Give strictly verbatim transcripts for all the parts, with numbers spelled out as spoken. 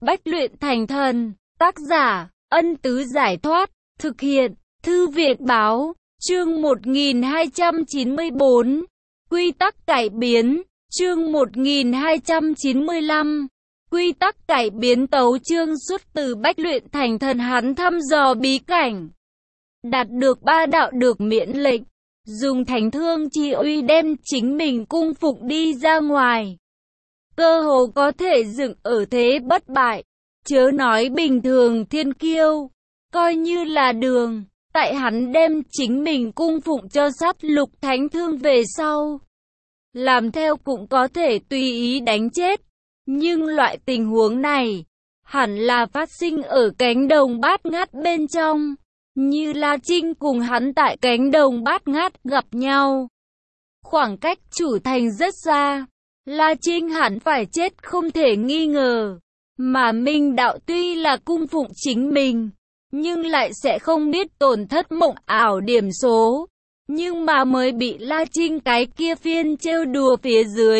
Bách luyện thành thần. Tác giả, Ân Tứ Giải Thoát. Thực hiện, Thư viện Báo. Chương một nghìn hai trăm chín mươi bốn. Quy tắc cải biến. Chương một nghìn hai trăm chín mươi lăm. Quy tắc cải biến. Tấu chương xuất từ Bách luyện thành thần. Hắn thăm dò bí cảnh, đạt được ba đạo được miễn lệnh, dùng thánh thương chi uy đem chính mình cung phụng đi ra ngoài, cơ hồ có thể dựng ở thế bất bại. Chớ nói bình thường thiên kiêu, coi như là Đường, tại hắn đem chính mình cung phụng cho sát lục thánh thương về sau, làm theo cũng có thể tùy ý đánh chết. Nhưng loại tình huống này hẳn là phát sinh ở cánh đồng bát ngát bên trong. Như La Trinh cùng hắn tại cánh đồng bát ngát gặp nhau, khoảng cách chủ thành rất xa, La Trinh hẳn phải chết không thể nghi ngờ. Mà Minh Đạo tuy là cung phụng chính mình, nhưng lại sẽ không biết tổn thất mộng ảo điểm số. Nhưng mà mới bị La Trinh cái kia phiên trêu đùa phía dưới,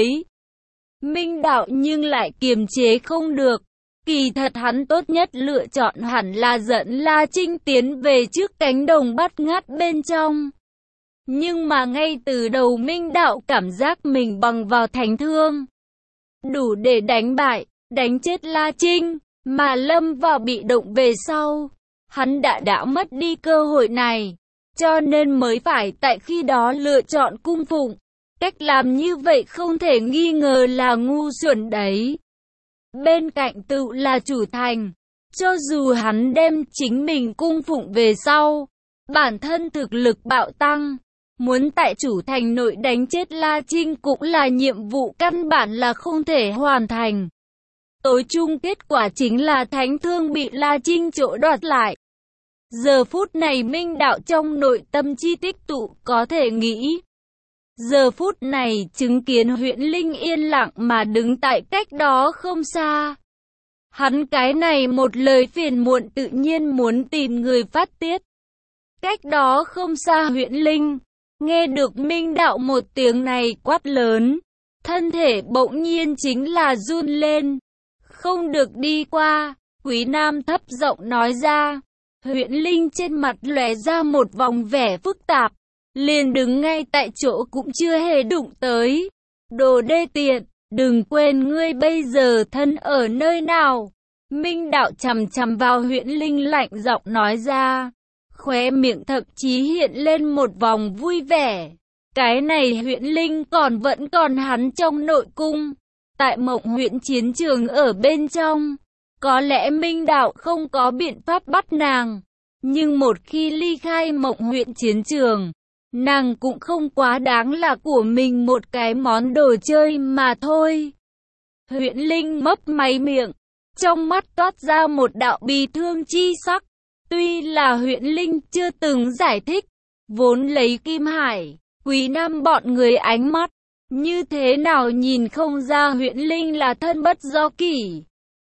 Minh Đạo nhưng lại kiềm chế không được. Kỳ thật hắn tốt nhất lựa chọn hẳn là dẫn La Trinh tiến về trước cánh đồng bát ngát bên trong. Nhưng mà ngay từ đầu Minh Đạo cảm giác mình bằng vào thánh thương, đủ để đánh bại, đánh chết La Trinh, mà lâm vào bị động về sau. Hắn đã đã mất đi cơ hội này, cho nên mới phải tại khi đó lựa chọn cung phụng. Cách làm như vậy không thể nghi ngờ là ngu xuẩn đấy. Bên cạnh tự là chủ thành, cho dù hắn đem chính mình cung phụng về sau, bản thân thực lực bạo tăng, muốn tại chủ thành nội đánh chết La Trinh cũng là nhiệm vụ căn bản là không thể hoàn thành. Tối chung kết quả chính là thánh thương bị La Trinh chỗ đoạt lại. Giờ phút này Minh Đạo trong nội tâm chi tích tụ, có thể nghĩ. Giờ phút này chứng kiến Huyễn Linh yên lặng mà đứng tại cách đó không xa. Hắn cái này một lời phiền muộn tự nhiên muốn tìm người phát tiết. Cách đó không xa Huyễn Linh, nghe được Minh Đạo một tiếng này quát lớn, thân thể bỗng nhiên chính là run lên. Không được đi qua, Quý Nam thấp giọng nói ra. Huyễn Linh trên mặt lóe ra một vòng vẻ phức tạp, liền đứng ngay tại chỗ cũng chưa hề đụng tới. Đồ đê tiện, đừng quên ngươi bây giờ thân ở nơi nào. Minh Đạo chằm chằm vào Huyễn Linh lạnh giọng nói ra, khóe miệng thậm chí hiện lên một vòng vui vẻ. Cái này Huyễn Linh còn vẫn còn hắn trong nội cung, tại Mộng Huyễn chiến trường ở bên trong. Có lẽ Minh Đạo không có biện pháp bắt nàng, nhưng một khi ly khai Mộng Huyễn chiến trường, nàng cũng không quá đáng là của mình một cái món đồ chơi mà thôi. Huyễn Linh mấp máy miệng, trong mắt toát ra một đạo bi thương chi sắc. Tuy là Huyễn Linh chưa từng giải thích, vốn lấy Kim Hải, Quý Nam bọn người ánh mắt, như thế nào nhìn không ra Huyễn Linh là thân bất do kỷ.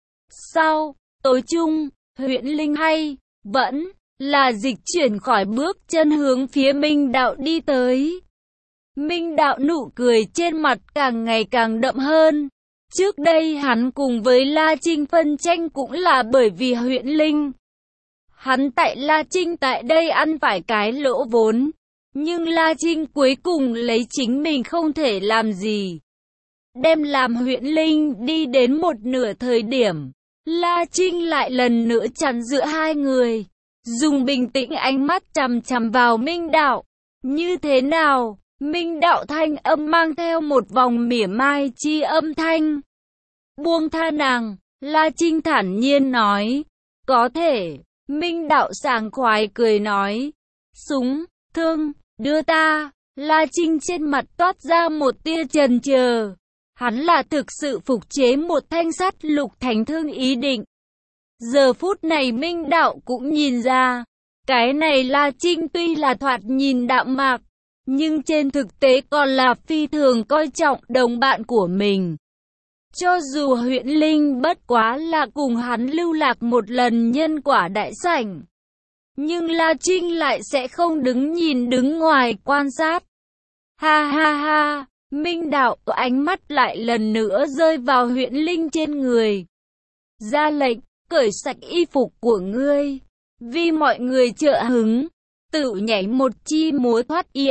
Sau, tối chung, Huyễn Linh hay, vẫn là dịch chuyển khỏi bước chân hướng phía Minh Đạo đi tới. Minh Đạo nụ cười trên mặt càng ngày càng đậm hơn. Trước đây hắn cùng với La Trinh phân tranh cũng là bởi vì Huyễn Linh. Hắn tại La Trinh tại đây ăn phải cái lỗ vốn, nhưng La Trinh cuối cùng lấy chính mình không thể làm gì, đem làm Huyễn Linh đi đến một nửa thời điểm, La Trinh lại lần nữa chặn giữa hai người, dùng bình tĩnh ánh mắt chằm chằm vào Minh Đạo. Như thế nào? Minh Đạo thanh âm mang theo một vòng mỉa mai chi âm thanh. Buông tha nàng, La Trinh thản nhiên nói. Có thể. Minh Đạo sảng khoái cười nói. Súng, thương, đưa ta. La Trinh trên mặt toát ra một tia chần chờ. Hắn là thực sự phục chế một thanh sắt lục thánh thương ý định. Giờ phút này Minh Đạo cũng nhìn ra, cái này La Trinh tuy là thoạt nhìn đạm mạc, nhưng trên thực tế còn là phi thường coi trọng đồng bạn của mình. Cho dù Huyễn Linh bất quá là cùng hắn lưu lạc một lần nhân quả đại sảnh, nhưng La Trinh lại sẽ không đứng nhìn đứng ngoài quan sát. Ha ha ha, Minh Đạo ánh mắt lại lần nữa rơi vào Huyễn Linh trên người. ra lệnh, cởi sạch y phục của ngươi. Vì mọi người trợ hứng, tự nhảy một chi múa thoát ia.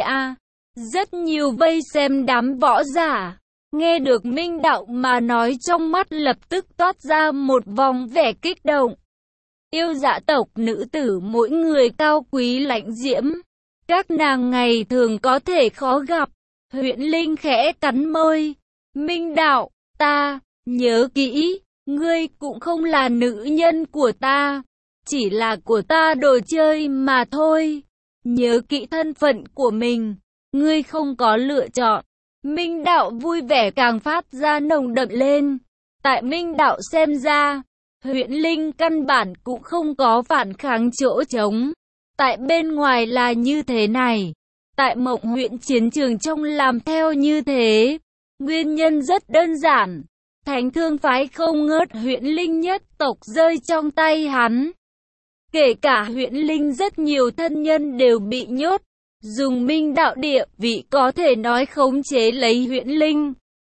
Rất nhiều vây xem đám võ giả, nghe được Minh Đạo mà nói trong mắt lập tức toát ra một vòng vẻ kích động. Yêu dạ tộc nữ tử mỗi người cao quý lãnh diễm, các nàng ngày thường có thể khó gặp. Huyễn Linh khẽ cắn môi. Minh Đạo, ta, nhớ kỹ, ngươi cũng không là nữ nhân của ta, chỉ là của ta đồ chơi mà thôi. Nhớ kỹ thân phận của mình, ngươi không có lựa chọn. Minh Đạo vui vẻ càng phát ra nồng đậm lên. Tại Minh Đạo xem ra, Huyễn Linh căn bản cũng không có phản kháng chỗ trống. Tại bên ngoài là như thế này, tại Mộng Huyễn chiến trường trong làm theo như thế. Nguyên nhân rất đơn giản, Thánh Thương phái không ngớt Huyễn Linh nhất tộc rơi trong tay hắn. Kể cả Huyễn Linh rất nhiều thân nhân đều bị nhốt, dùng Minh Đạo địa vị có thể nói khống chế lấy Huyễn Linh.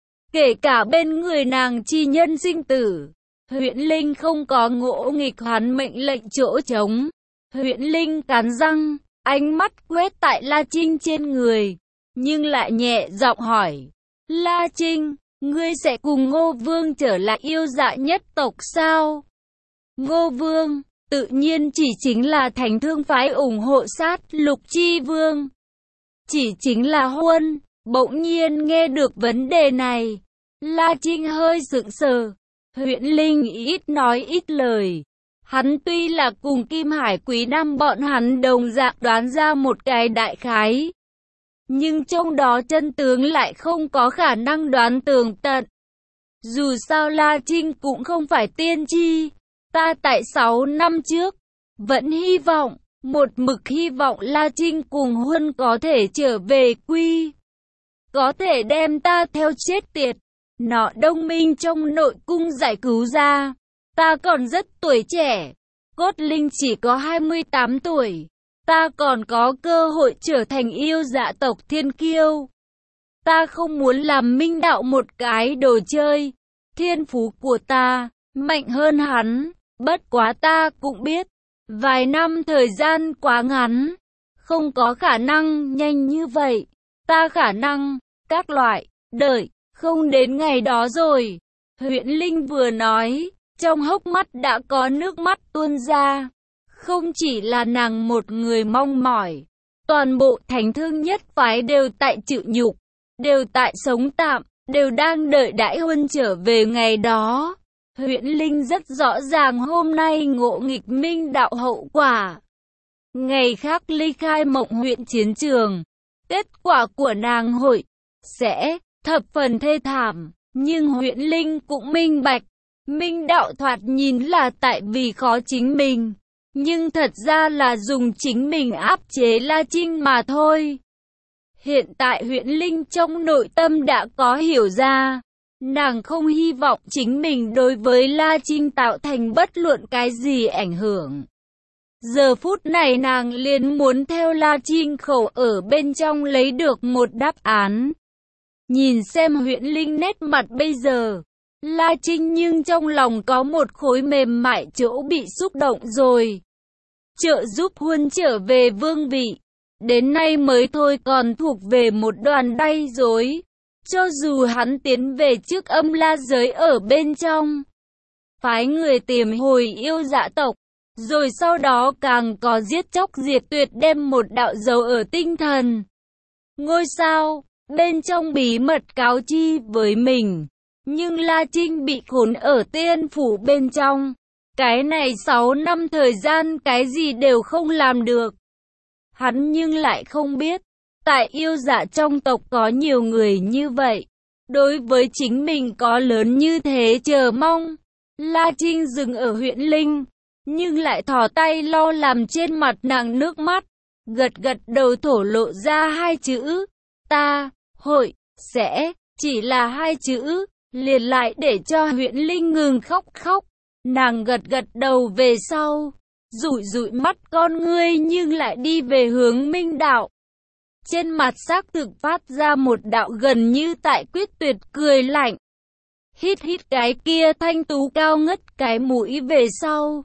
Kể cả bên người nàng chi nhân sinh tử, Huyễn Linh không có ngỗ nghịch hắn mệnh lệnh chỗ trống. Huyễn Linh cắn răng, ánh mắt quét tại La Trinh trên người, nhưng lại nhẹ giọng hỏi. La Trinh, ngươi sẽ cùng Ngô Vương trở lại yêu dạ nhất tộc sao? Ngô Vương, tự nhiên chỉ chính là Thánh Thương phái ủng hộ sát lục chi vương. Chỉ chính là Huân. Bỗng nhiên nghe được vấn đề này, La Trinh hơi sững sờ. Huyễn Linh ít nói ít lời. Hắn tuy là cùng Kim Hải Quý Nam bọn hắn đồng dạng đoán ra một cái đại khái, nhưng trong đó chân tướng lại không có khả năng đoán tường tận. Dù sao La Trinh cũng không phải tiên tri. Ta tại sáu năm trước, vẫn hy vọng, một mực hy vọng La Trinh cùng Huân có thể trở về quy. Có thể đem ta theo chết tiệt. Nọ đông minh trong nội cung giải cứu ra. Ta còn rất tuổi trẻ. Cốt Linh chỉ có hai mươi tám tuổi. Ta còn có cơ hội trở thành yêu dạ tộc thiên kiêu. Ta không muốn làm Minh Đạo một cái đồ chơi. Thiên phú của ta mạnh hơn hắn. Bất quá ta cũng biết, vài năm thời gian quá ngắn, không có khả năng nhanh như vậy. Ta khả năng, các loại, đợi, không đến ngày đó rồi. Huyễn Linh vừa nói, trong hốc mắt đã có nước mắt tuôn ra. Không chỉ là nàng một người mong mỏi, toàn bộ Thánh Thương nhất phái đều tại chịu nhục, đều tại sống tạm, đều đang đợi đãi Huân trở về ngày đó. Huyễn Linh rất rõ ràng hôm nay ngộ nghịch Minh Đạo hậu quả. Ngày khác ly khai Mộng Huyễn chiến trường, kết quả của nàng hội sẽ thập phần thê thảm. Nhưng Huyễn Linh cũng minh bạch, Minh Đạo thoạt nhìn là tại vì khó chính mình, nhưng thật ra là dùng chính mình áp chế La Trinh mà thôi. Hiện tại Huyễn Linh trong nội tâm đã có hiểu ra. Nàng không hy vọng chính mình đối với La Trinh tạo thành bất luận cái gì ảnh hưởng. Giờ phút này nàng liền muốn theo La Trinh khẩu ở bên trong lấy được một đáp án. Nhìn xem Huyễn Linh nét mặt bây giờ, La Trinh nhưng trong lòng có một khối mềm mại chỗ bị xúc động rồi. Trợ giúp Huân trở về vương vị, đến nay mới thôi còn thuộc về một đoàn đay dối. Cho dù hắn tiến về trước âm la giới ở bên trong, phái người tìm hồi yêu dạ tộc, rồi sau đó càng có giết chóc diệt tuyệt đem một đạo dấu ở tinh thần ngôi sao, bên trong bí mật cáo chi với mình. Nhưng La Trinh bị khốn ở tiên phủ bên trong, cái này sáu năm thời gian cái gì đều không làm được. Hắn nhưng lại không biết, tại yêu dạ trong tộc có nhiều người như vậy, đối với chính mình có lớn như thế chờ mong. La Trinh dừng ở Huyễn Linh, nhưng lại thò tay lau làm trên mặt nàng nước mắt, gật gật đầu thổ lộ ra hai chữ, ta, hội, sẽ, chỉ là hai chữ, liền lại để cho Huyễn Linh ngừng khóc khóc. Nàng gật gật đầu về sau, dụi dụi mắt con ngươi nhưng lại đi về hướng Minh Đạo. Trên mặt xác thực phát ra một đạo gần như tại quyết tuyệt cười lạnh. hít hít cái kia thanh tú cao ngất cái mũi về sau.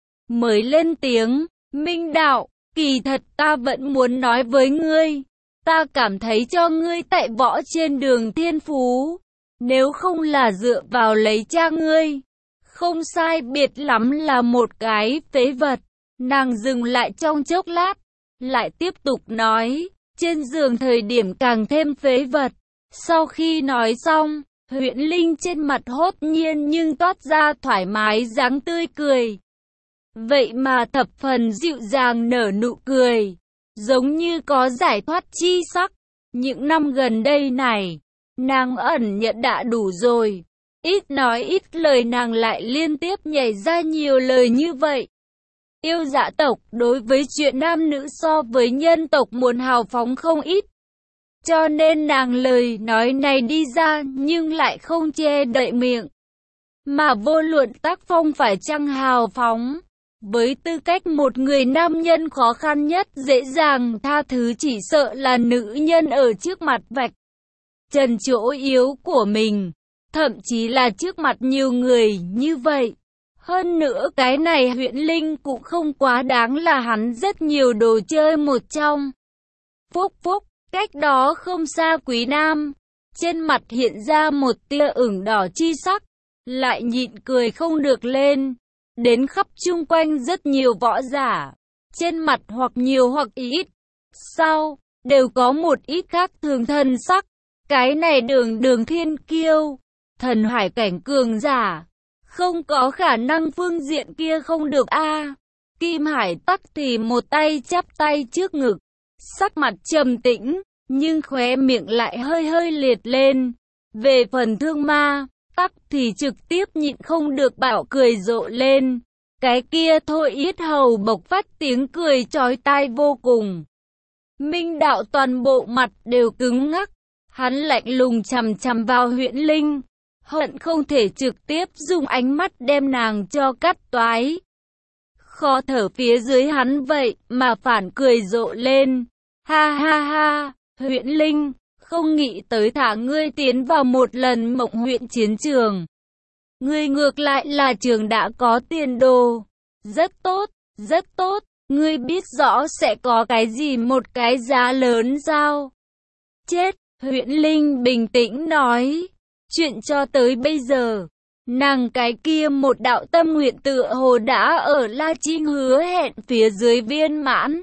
Mới lên tiếng, Minh Đạo, kỳ thật ta vẫn muốn nói với ngươi. Ta cảm thấy cho ngươi tại võ trên đường thiên phú. Nếu không là dựa vào lấy cha ngươi. Không sai biệt lắm là một cái phế vật. Nàng dừng lại trong chốc lát. Lại tiếp tục nói. Trên giường thời điểm càng thêm phế vật. Sau khi nói xong, Huyễn Linh trên mặt hốt nhiên nhưng toát ra thoải mái dáng tươi cười. Vậy mà thập phần dịu dàng nở nụ cười. Giống như có giải thoát chi sắc. Những năm gần đây này, nàng ẩn nhận đã đủ rồi. Ít nói ít lời nàng lại liên tiếp nhảy ra nhiều lời như vậy. Yêu Dạ tộc đối với chuyện nam nữ so với nhân tộc muốn hào phóng không ít. Cho nên nàng lời nói này đi ra nhưng lại không che đậy miệng. Mà vô luận tác phong phải chăng hào phóng. Với tư cách một người nam nhân khó khăn nhất dễ dàng tha thứ chỉ sợ là nữ nhân ở trước mặt vạch trần chỗ yếu của mình. Thậm chí là trước mặt nhiều người như vậy. Hơn nữa cái này Huyễn Linh cũng không quá đáng là hắn rất nhiều đồ chơi một trong. Phúc phúc, cách đó không xa Quý Nam. Trên mặt hiện ra một tia ửng đỏ chi sắc. Lại nhịn cười không được lên. Đến khắp chung quanh rất nhiều võ giả. Trên mặt hoặc nhiều hoặc ít. Sau, đều có một ít khác thường thân sắc. Cái này đường đường thiên kiêu. Thần hải cảnh cường giả. Không có khả năng phương diện kia không được a. Kim Hải Tắc thì một tay chắp tay trước ngực. Sắc mặt trầm tĩnh. Nhưng khóe miệng lại hơi hơi liệt lên. Về phần Thương Ma Tắc thì trực tiếp nhịn không được bảo cười rộ lên. Cái kia thôi yết hầu bộc phát tiếng cười chói tai vô cùng. Minh Đạo toàn bộ mặt đều cứng ngắc. Hắn lạnh lùng chằm chằm vào Huyễn Linh. Hận không thể trực tiếp dùng ánh mắt đem nàng cho cắt toái. Khó thở phía dưới hắn vậy mà phản cười rộ lên. Ha ha ha, Huyễn Linh, không nghĩ tới thả ngươi tiến vào một lần mộng huyện chiến trường. Ngươi ngược lại là trường đã có tiền đồ. Rất tốt, rất tốt, ngươi biết rõ sẽ có cái gì một cái giá lớn sao? Chết, Huyễn Linh bình tĩnh nói. Chuyện cho tới bây giờ, nàng cái kia một đạo tâm nguyện tựa hồ đã ở La Trinh hứa hẹn phía dưới viên mãn.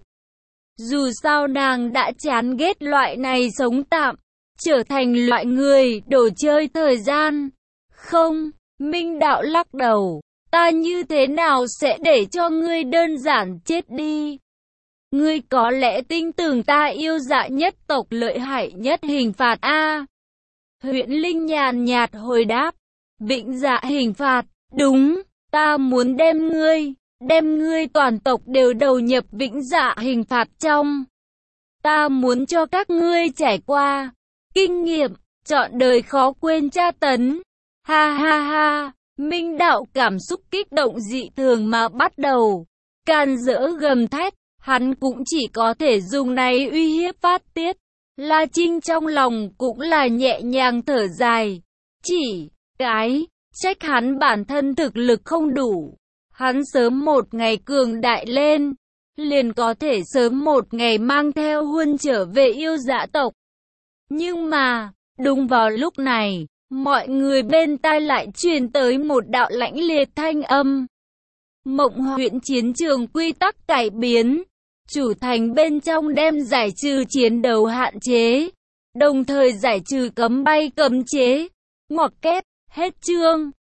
Dù sao nàng đã chán ghét loại này sống tạm, trở thành loại người đồ chơi thời gian. Không, Minh Đạo lắc đầu, ta như thế nào sẽ để cho ngươi đơn giản chết đi? Ngươi có lẽ tin tưởng ta yêu Dạ nhất tộc lợi hại nhất hình phạt a? Huyễn Linh nhàn nhạt hồi đáp, Vĩnh Dạ hình phạt, đúng, ta muốn đem ngươi, đem ngươi toàn tộc đều đầu nhập Vĩnh Dạ hình phạt trong. Ta muốn cho các ngươi trải qua kinh nghiệm, trọn đời khó quên tra tấn. Ha ha ha, Minh Đạo cảm xúc kích động dị thường mà bắt đầu can dỡ gầm thét, hắn cũng chỉ có thể dùng này uy hiếp phát tiết. La Trinh trong lòng cũng là nhẹ nhàng thở dài, chỉ cái trách hắn bản thân thực lực không đủ. Hắn sớm một ngày cường đại lên, liền có thể sớm một ngày mang theo Huân trở về yêu Dạ tộc. Nhưng mà, đúng vào lúc này, mọi người bên tai lại truyền tới một đạo lãnh liệt thanh âm. Mộng huyện chiến trường quy tắc cải biến. Chủ thành bên trong đem giải trừ chiến đấu hạn chế, đồng thời giải trừ cấm bay cấm chế. Ngoặc kép, hết chương.